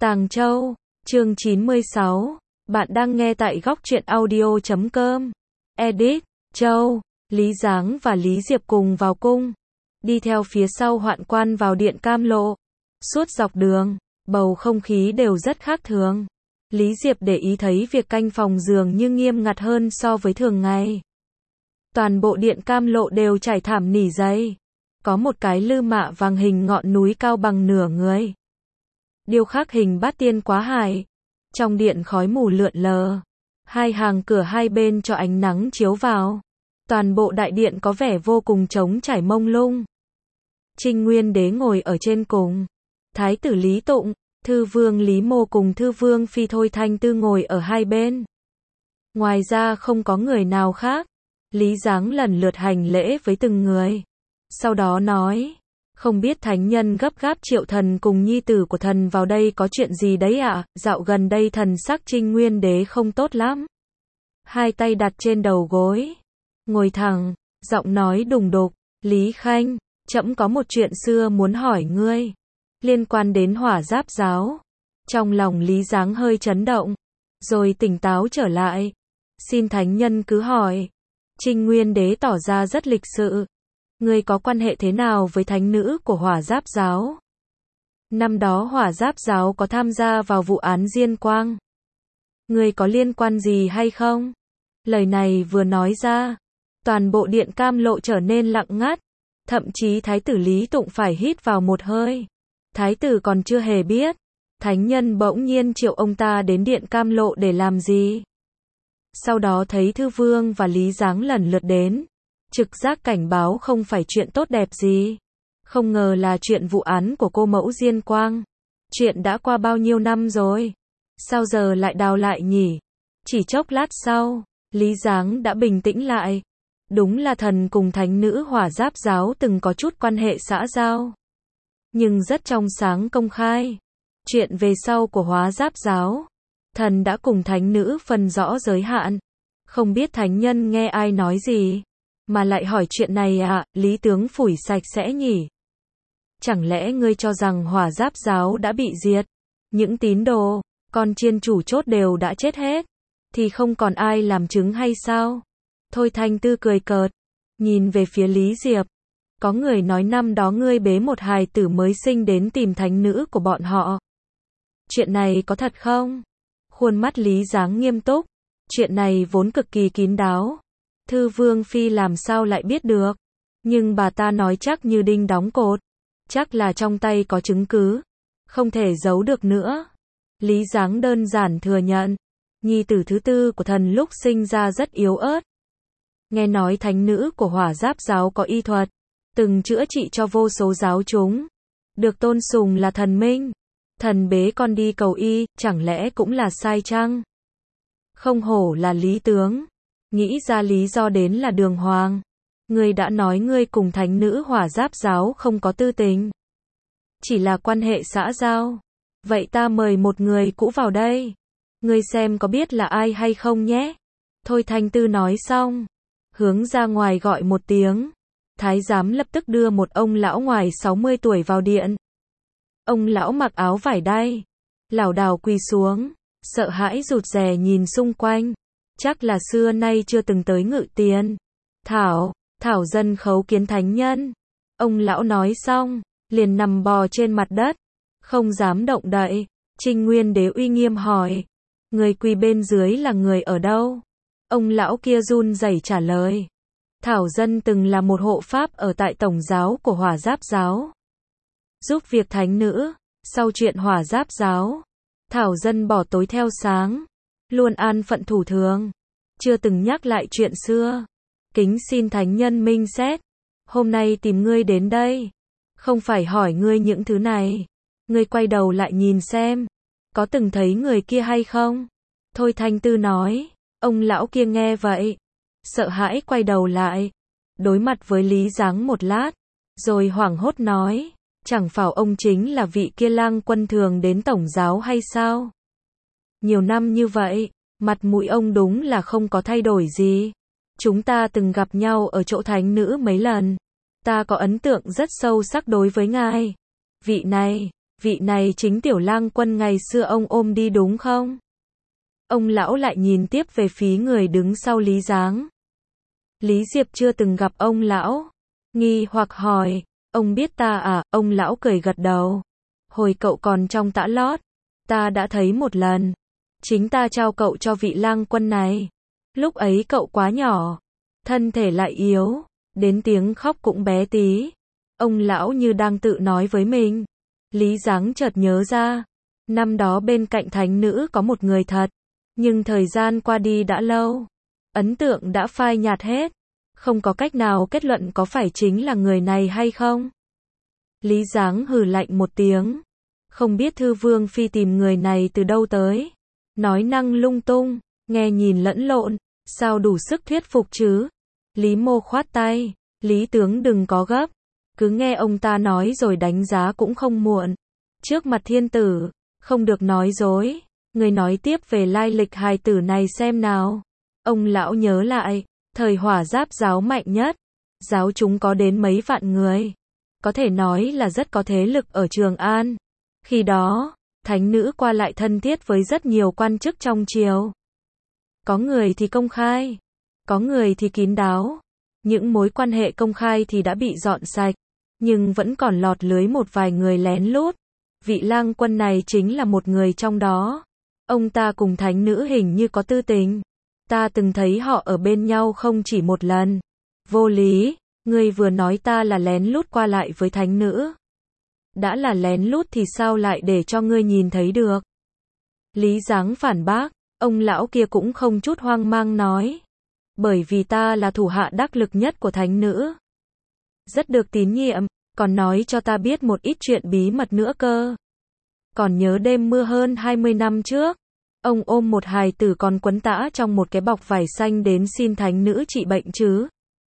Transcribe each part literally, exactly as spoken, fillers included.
Tàng Châu, chương chín mươi sáu. Bạn đang nghe tại góc truyện audio chấm com. Edit, Châu, Lý Giáng và Lý Diệp cùng vào cung. Đi theo phía sau hoạn quan vào điện Cam Lộ. Suốt dọc đường, bầu không khí đều rất khác thường. Lý Diệp để ý thấy việc canh phòng dường như nghiêm ngặt hơn so với thường ngày. Toàn bộ điện Cam Lộ đều trải thảm nỉ dày. Có một cái lư mạ vàng hình ngọn núi cao bằng nửa người. Điêu khắc hình bát tiên quá hải. Trong điện khói mù lượn lờ. Hai hàng cửa hai bên cho ánh nắng chiếu vào. Toàn bộ đại điện có vẻ vô cùng trống trải mông lung. Trinh Nguyên Đế ngồi ở trên cùng. Thái tử Lý Tụng, Thư Vương Lý Mô cùng Thư Vương Phi Thôi Thanh Tư ngồi ở hai bên. Ngoài ra không có người nào khác. Lý Giáng lần lượt hành lễ với từng người. Sau đó nói, không biết thánh nhân gấp gáp triệu thần cùng nhi tử của thần vào đây có chuyện gì đấy ạ? À? Dạo gần đây thần sắc Trinh Nguyên Đế không tốt lắm. Hai tay đặt trên đầu gối, ngồi thẳng, giọng nói đùng đục, Lý Khanh, trẫm có một chuyện xưa muốn hỏi ngươi, liên quan đến Hỏa Giáp giáo. Trong lòng Lý Giáng hơi chấn động, rồi tỉnh táo trở lại. Xin thánh nhân cứ hỏi. Trinh Nguyên Đế tỏ ra rất lịch sự. Ngươi có quan hệ thế nào với thánh nữ của Hỏa Giáp giáo? Năm đó Hỏa Giáp giáo có tham gia vào vụ án Diên Quang. Ngươi có liên quan gì hay không? Lời này vừa nói ra, toàn bộ điện Cam Lộ trở nên lặng ngắt. Thậm chí Thái tử Lý Tụng phải hít vào một hơi. Thái tử còn chưa hề biết. Thánh nhân bỗng nhiên triệu ông ta đến điện Cam Lộ để làm gì? Sau đó thấy Thư Vương và Lý Giáng lần lượt đến. Trực giác cảnh báo không phải chuyện tốt đẹp gì. Không ngờ là chuyện vụ án của cô mẫu Diên Quang. Chuyện đã qua bao nhiêu năm rồi? Sao giờ lại đào lại nhỉ? Chỉ chốc lát sau, Lý Giáng đã bình tĩnh lại. Đúng là thần cùng thánh nữ Hỏa Giáp giáo từng có chút quan hệ xã giao. Nhưng rất trong sáng công khai. Chuyện về sau của Hỏa Giáp giáo, thần đã cùng thánh nữ phân rõ giới hạn. Không biết thánh nhân nghe ai nói gì, mà lại hỏi chuyện này à? Lý tướng phủi sạch sẽ nhỉ? Chẳng lẽ ngươi cho rằng Hỏa Giáp giáo đã bị diệt? Những tín đồ, con chiên chủ chốt đều đã chết hết, thì không còn ai làm chứng hay sao? Thôi Thanh Tư cười cợt, nhìn về phía Lý Diệp. Có người nói năm đó ngươi bế một hài tử mới sinh đến tìm thánh nữ của bọn họ. Chuyện này có thật không? Khuôn mắt Lý Giáng nghiêm túc. Chuyện này vốn cực kỳ kín đáo. Thư Vương Phi làm sao lại biết được? Nhưng bà ta nói chắc như đinh đóng cột. Chắc là trong tay có chứng cứ. Không thể giấu được nữa. Lý Giáng đơn giản thừa nhận. Nhi tử thứ tư của thần lúc sinh ra rất yếu ớt. Nghe nói thánh nữ của Hỏa Giáp giáo có y thuật. Từng chữa trị cho vô số giáo chúng. Được tôn sùng là thần minh. Thần bế con đi cầu y, chẳng lẽ cũng là sai chăng? Không hổ là Lý tướng. Nghĩ ra lý do đến là đường hoàng. Ngươi đã nói ngươi cùng thánh nữ Hỏa Giáp giáo không có tư tình. Chỉ là quan hệ xã giao. Vậy ta mời một người cũ vào đây. Ngươi xem có biết là ai hay không nhé. Thôi Thanh Tư nói xong, hướng ra ngoài gọi một tiếng. Thái giám lập tức đưa một ông lão ngoài sáu mươi tuổi vào điện. Ông lão mặc áo vải đay, lảo đảo quỳ xuống, sợ hãi rụt rè nhìn xung quanh. Chắc là xưa nay chưa từng tới Ngự Tiền. Thảo, Thảo dân khấu kiến thánh nhân. Ông lão nói xong, liền nằm bò trên mặt đất, không dám động đậy. Trinh Nguyên Đế uy nghiêm hỏi, người quỳ bên dưới là người ở đâu? Ông lão kia run rẩy trả lời, Thảo dân từng là một hộ pháp ở tại tổng giáo của Hỏa Giáp giáo. Giúp việc thánh nữ, sau chuyện Hỏa Giáp giáo, Thảo dân bỏ tối theo sáng, luôn an phận thủ thường, chưa từng nhắc lại chuyện xưa. Kính xin thánh nhân minh xét. Hôm nay tìm ngươi đến đây, không phải hỏi ngươi những thứ này. Ngươi quay đầu lại nhìn xem, có từng thấy người kia hay không? Thôi Thanh Tư nói. Ông lão kia nghe vậy, sợ hãi quay đầu lại, đối mặt với Lý Giáng một lát, rồi hoảng hốt nói, chẳng phải ông chính là vị kia lang quân thường đến tổng giáo hay sao? Nhiều năm như vậy, mặt mũi ông đúng là không có thay đổi gì. Chúng ta từng gặp nhau ở chỗ thánh nữ mấy lần. Ta có ấn tượng rất sâu sắc đối với ngài. Vị này, vị này chính Tiểu Lang Quân ngày xưa ông ôm đi đúng không? Ông lão lại nhìn tiếp về phía người đứng sau Lý Giáng. Lý Diệp chưa từng gặp ông lão, nghi hoặc hỏi, ông biết ta à? Ông lão cười gật đầu. Hồi cậu còn trong tã lót, ta đã thấy một lần. Chính ta trao cậu cho vị lang quân này. Lúc ấy cậu quá nhỏ, thân thể lại yếu, đến tiếng khóc cũng bé tí. Ông lão như đang tự nói với mình. Lý Giáng chợt nhớ ra, năm đó bên cạnh thánh nữ có một người thật, nhưng thời gian qua đi đã lâu, ấn tượng đã phai nhạt hết, không có cách nào kết luận có phải chính là người này hay không. Lý Giáng hừ lạnh một tiếng, không biết Thư Vương Phi tìm người này từ đâu tới, nói năng lung tung, nghe nhìn lẫn lộn, sao đủ sức thuyết phục chứ. Lý Mô khoát tay, Lý tướng đừng có gấp, cứ nghe ông ta nói rồi đánh giá cũng không muộn. Trước mặt thiên tử, không được nói dối. Người nói tiếp về lai lịch hài tử này xem nào. Ông lão nhớ lại, thời Hỏa Giáp giáo mạnh nhất, giáo chúng có đến mấy vạn người, có thể nói là rất có thế lực ở Trường An. Khi đó, thánh nữ qua lại thân thiết với rất nhiều quan chức trong triều. Có người thì công khai, có người thì kín đáo. Những mối quan hệ công khai thì đã bị dọn sạch, nhưng vẫn còn lọt lưới một vài người lén lút. Vị lang quân này chính là một người trong đó. Ông ta cùng thánh nữ hình như có tư tình. Ta từng thấy họ ở bên nhau không chỉ một lần. Vô lý, ngươi vừa nói ta là lén lút qua lại với thánh nữ. Đã là lén lút thì sao lại để cho ngươi nhìn thấy được? Lý Giáng phản bác, ông lão kia cũng không chút hoang mang nói. Bởi vì ta là thủ hạ đắc lực nhất của thánh nữ. Rất được tín nhiệm, còn nói cho ta biết một ít chuyện bí mật nữa cơ. Còn nhớ đêm mưa hơn hai mươi năm trước, ông ôm một hài tử còn quấn tã trong một cái bọc vải xanh đến xin thánh nữ trị bệnh chứ.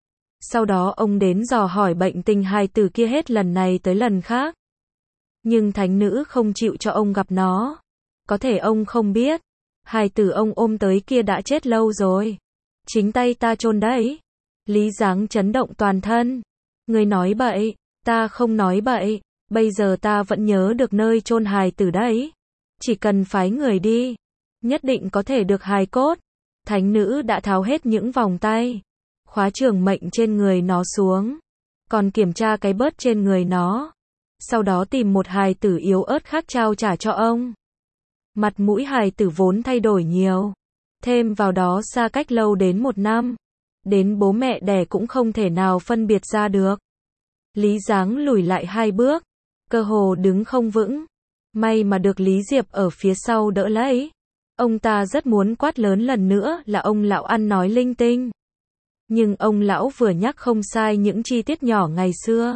Sau đó ông đến dò hỏi bệnh tình hài tử kia hết lần này tới lần khác. Nhưng thánh nữ không chịu cho ông gặp nó. Có thể ông không biết, hài tử ông ôm tới kia đã chết lâu rồi. Chính tay ta chôn đấy. Lý Giáng chấn động toàn thân. Người nói bậy, ta không nói bậy, bây giờ ta vẫn nhớ được nơi chôn hài tử đấy. Chỉ cần phái người đi, nhất định có thể được hài cốt. Thánh nữ đã tháo hết những vòng tay, khóa trường mệnh trên người nó xuống, còn kiểm tra cái bớt trên người nó. Sau đó tìm một hài tử yếu ớt khác trao trả cho ông. Mặt mũi hài tử vốn thay đổi nhiều, thêm vào đó xa cách lâu đến một năm, đến bố mẹ đẻ cũng không thể nào phân biệt ra được. Lý Giáng lùi lại hai bước, cơ hồ đứng không vững. May mà được Lý Diệp ở phía sau đỡ lấy. Ông ta rất muốn quát lớn lần nữa là ông lão ăn nói linh tinh. Nhưng ông lão vừa nhắc không sai những chi tiết nhỏ ngày xưa.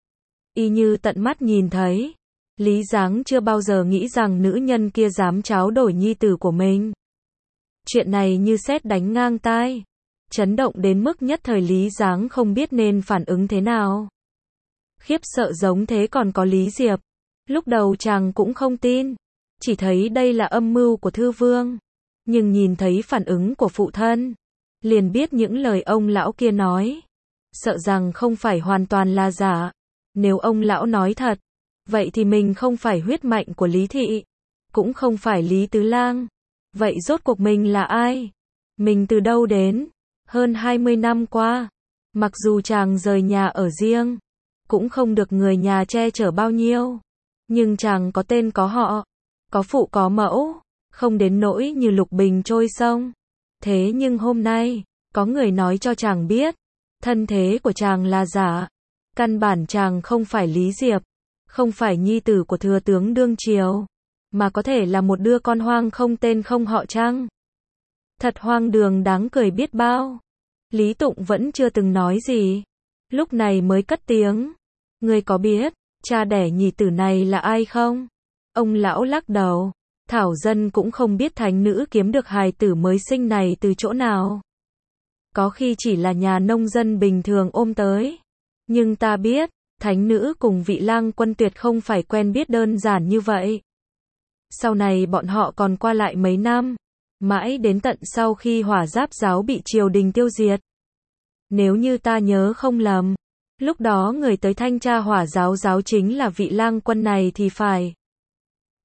Y như tận mắt nhìn thấy. Lý Giáng chưa bao giờ nghĩ rằng nữ nhân kia dám tráo đổi nhi tử của mình. Chuyện này như sét đánh ngang tai, chấn động đến mức nhất thời Lý Giáng không biết nên phản ứng thế nào. Khiếp sợ giống thế còn có Lý Diệp. Lúc đầu chàng cũng không tin, chỉ thấy đây là âm mưu của Thư Vương. Nhưng nhìn thấy phản ứng của phụ thân, liền biết những lời ông lão kia nói, sợ rằng không phải hoàn toàn là giả. Nếu ông lão nói thật, vậy thì mình không phải huyết mạch của Lý Thị, cũng không phải Lý Tứ Lang. Vậy rốt cuộc mình là ai? Mình từ đâu đến? Hơn hai mươi năm qua, mặc dù chàng rời nhà ở riêng, cũng không được người nhà che chở bao nhiêu. Nhưng chàng có tên có họ, có phụ có mẫu, không đến nỗi như lục bình trôi sông. Thế nhưng hôm nay, có người nói cho chàng biết, thân thế của chàng là giả. Căn bản chàng không phải Lý Diệp, không phải nhi tử của thừa tướng đương triều, mà có thể là một đứa con hoang không tên không họ chăng? Thật hoang đường đáng cười biết bao. Lý Tụng vẫn chưa từng nói gì, lúc này mới cất tiếng. Ngươi có biết, cha đẻ nhì tử này là ai không? Ông lão lắc đầu. Thảo dân cũng không biết thánh nữ kiếm được hài tử mới sinh này từ chỗ nào. Có khi chỉ là nhà nông dân bình thường ôm tới. Nhưng ta biết, thánh nữ cùng vị lang quân tuyệt không phải quen biết đơn giản như vậy. Sau này bọn họ còn qua lại mấy năm, mãi đến tận sau khi Hỏa Giáp giáo bị triều đình tiêu diệt. Nếu như ta nhớ không lầm, lúc đó người tới thanh tra Hỏa Giáo giáo chính là vị lang quân này thì phải.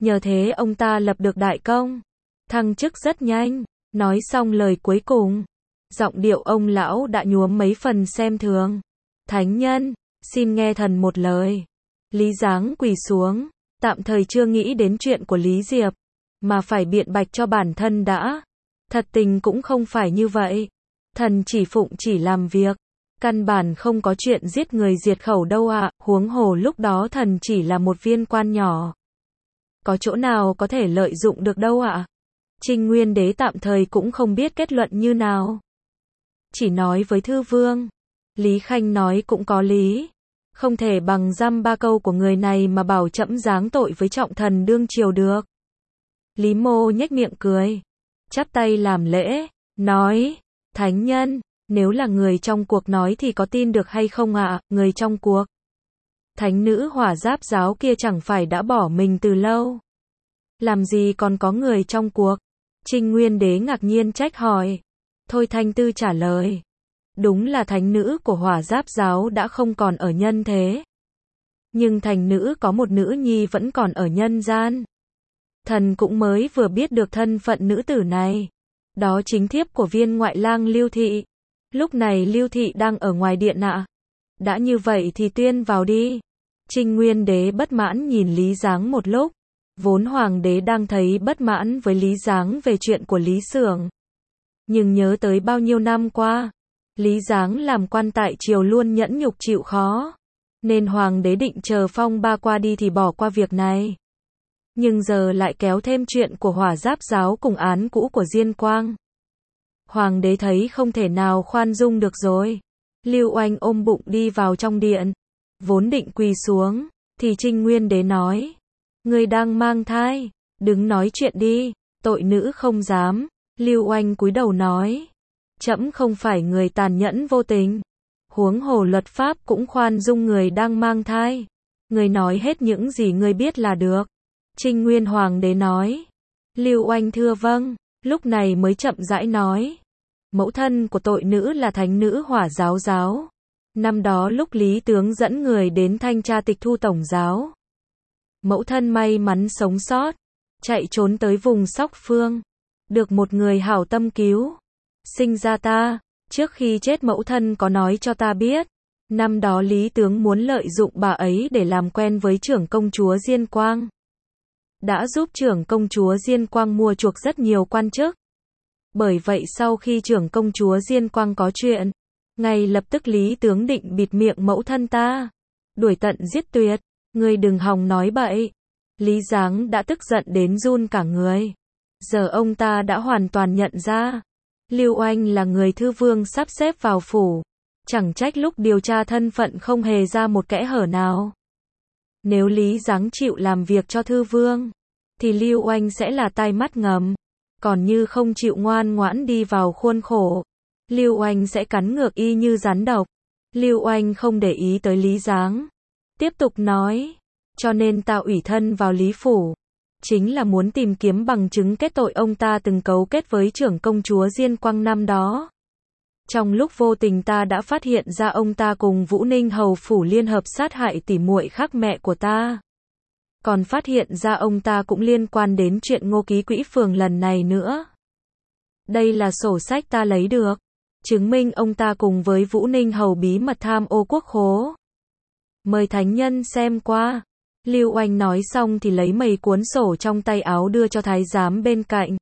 Nhờ thế ông ta lập được đại công, thăng chức rất nhanh. Nói xong lời cuối cùng, giọng điệu ông lão đã nhuốm mấy phần xem thường. Thánh nhân, xin nghe thần một lời. Lý Giáng quỳ xuống, tạm thời chưa nghĩ đến chuyện của Lý Diệp, mà phải biện bạch cho bản thân đã. Thật tình cũng không phải như vậy. Thần chỉ phụng chỉ làm việc, căn bản không có chuyện giết người diệt khẩu đâu ạ, huống hồ lúc đó thần chỉ là một viên quan nhỏ. Có chỗ nào có thể lợi dụng được đâu ạ. Trinh Nguyên Đế tạm thời cũng không biết kết luận như nào. Chỉ nói với Thư Vương. Lý Khanh nói cũng có lý. Không thể bằng dăm ba câu của người này mà bảo trẫm giáng tội với trọng thần đương triều được. Lý Mô nhếch miệng cười, chắp tay làm lễ, nói, thánh nhân, nếu là người trong cuộc nói thì có tin được hay không ạ, à? Người trong cuộc. Thánh nữ Hỏa Giáp giáo kia chẳng phải đã bỏ mình từ lâu. Làm gì còn có người trong cuộc? Trinh Nguyên Đế ngạc nhiên trách hỏi. Thôi Thanh Tư trả lời. Đúng là thánh nữ của Hỏa Giáp giáo đã không còn ở nhân thế. Nhưng thành nữ có một nữ nhi vẫn còn ở nhân gian. Thần cũng mới vừa biết được thân phận nữ tử này. Đó chính thiếp của viên ngoại lang Lưu Thị. Lúc này Lưu Thị đang ở ngoài điện ạ. Đã như vậy thì tuyên vào đi. Trinh Nguyên Đế bất mãn nhìn Lý Giáng một lúc. Vốn Hoàng đế đang thấy bất mãn với Lý Giáng về chuyện của Lý Xưởng. Nhưng nhớ tới bao nhiêu năm qua, Lý Giáng làm quan tại triều luôn nhẫn nhục chịu khó. Nên Hoàng đế định chờ phong ba qua đi thì bỏ qua việc này. Nhưng giờ lại kéo thêm chuyện của Hỏa Giáp giáo cùng án cũ của Diên Quang. Hoàng đế thấy không thể nào khoan dung được rồi. Lưu Oanh ôm bụng đi vào trong điện. Vốn định quỳ xuống, thì Trinh Nguyên Đế nói. Người đang mang thai, đứng nói chuyện đi, tội nữ không dám. Lưu Oanh cúi đầu nói. Trẫm không phải người tàn nhẫn vô tình. Huống hồ luật pháp cũng khoan dung người đang mang thai. Người nói hết những gì người biết là được. Trinh Nguyên Hoàng đế nói. Lưu Oanh thưa vâng, lúc này mới chậm rãi nói. Mẫu thân của tội nữ là thánh nữ Hỏa Giáo giáo. Năm đó lúc Lý tướng dẫn người đến thanh tra tịch thu tổng giáo. Mẫu thân may mắn sống sót, chạy trốn tới vùng Sóc Phương. Được một người hảo tâm cứu. Sinh ra ta, trước khi chết mẫu thân có nói cho ta biết. Năm đó Lý tướng muốn lợi dụng bà ấy để làm quen với trưởng công chúa Diên Quang. Đã giúp trưởng công chúa Diên Quang mua chuộc rất nhiều quan chức. Bởi vậy sau khi trưởng công chúa Diên Quang có chuyện, ngay lập tức Lý tướng định bịt miệng mẫu thân ta, đuổi tận giết tuyệt. Ngươi đừng hòng nói bậy. Lý Giáng đã tức giận đến run cả người. Giờ ông ta đã hoàn toàn nhận ra, Lưu Oanh là người Thư Vương sắp xếp vào phủ. Chẳng trách lúc điều tra thân phận không hề ra một kẽ hở nào. Nếu Lý Giáng chịu làm việc cho Thư Vương, thì Lưu Oanh sẽ là tai mắt ngầm. Còn như không chịu ngoan ngoãn đi vào khuôn khổ, Lưu Oanh sẽ cắn ngược y như rắn độc. Lưu Oanh không để ý tới Lý Giáng. Tiếp tục nói, cho nên ta ủy thân vào Lý Phủ. Chính là muốn tìm kiếm bằng chứng kết tội ông ta từng cấu kết với trưởng công chúa Diên Quang năm đó. Trong lúc vô tình ta đã phát hiện ra ông ta cùng Vũ Ninh Hầu Phủ liên hợp sát hại tỉ muội khác mẹ của ta. Còn phát hiện ra ông ta cũng liên quan đến chuyện Ngô Ký Quỹ Phường lần này nữa. Đây là sổ sách ta lấy được, chứng minh ông ta cùng với Vũ Ninh Hầu bí mật tham ô quốc khố. Mời thánh nhân xem qua. Lưu Oanh nói xong thì lấy mấy cuốn sổ trong tay áo đưa cho thái giám bên cạnh.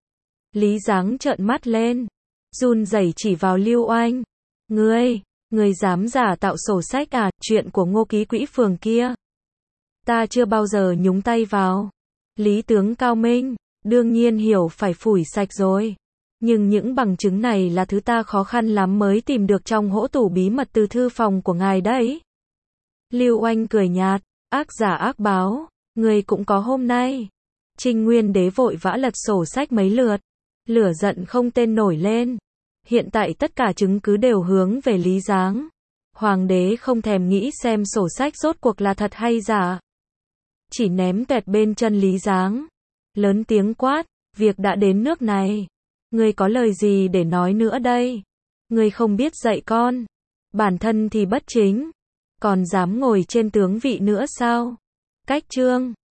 Lý Giáng trợn mắt lên, run rẩy chỉ vào Lưu Oanh. Ngươi, ngươi dám giả tạo sổ sách à, chuyện của Ngô Ký Quỹ Phường kia. Ta chưa bao giờ nhúng tay vào. Lý tướng cao minh, đương nhiên hiểu phải phủi sạch rồi. Nhưng những bằng chứng này là thứ ta khó khăn lắm mới tìm được trong hỗ tủ bí mật từ thư phòng của ngài đấy. Lưu Oanh cười nhạt, ác giả ác báo, người cũng có hôm nay. Trinh Nguyên Đế vội vã lật sổ sách mấy lượt, lửa giận không tên nổi lên. Hiện tại tất cả chứng cứ đều hướng về Lý Giáng. Hoàng đế không thèm nghĩ xem sổ sách rốt cuộc là thật hay giả. Chỉ ném tuẹt bên chân Lý Giáng. Lớn tiếng quát, việc đã đến nước này. Ngươi có lời gì để nói nữa đây? Ngươi không biết dạy con. Bản thân thì bất chính. Còn dám ngồi trên tướng vị nữa sao? Cách chương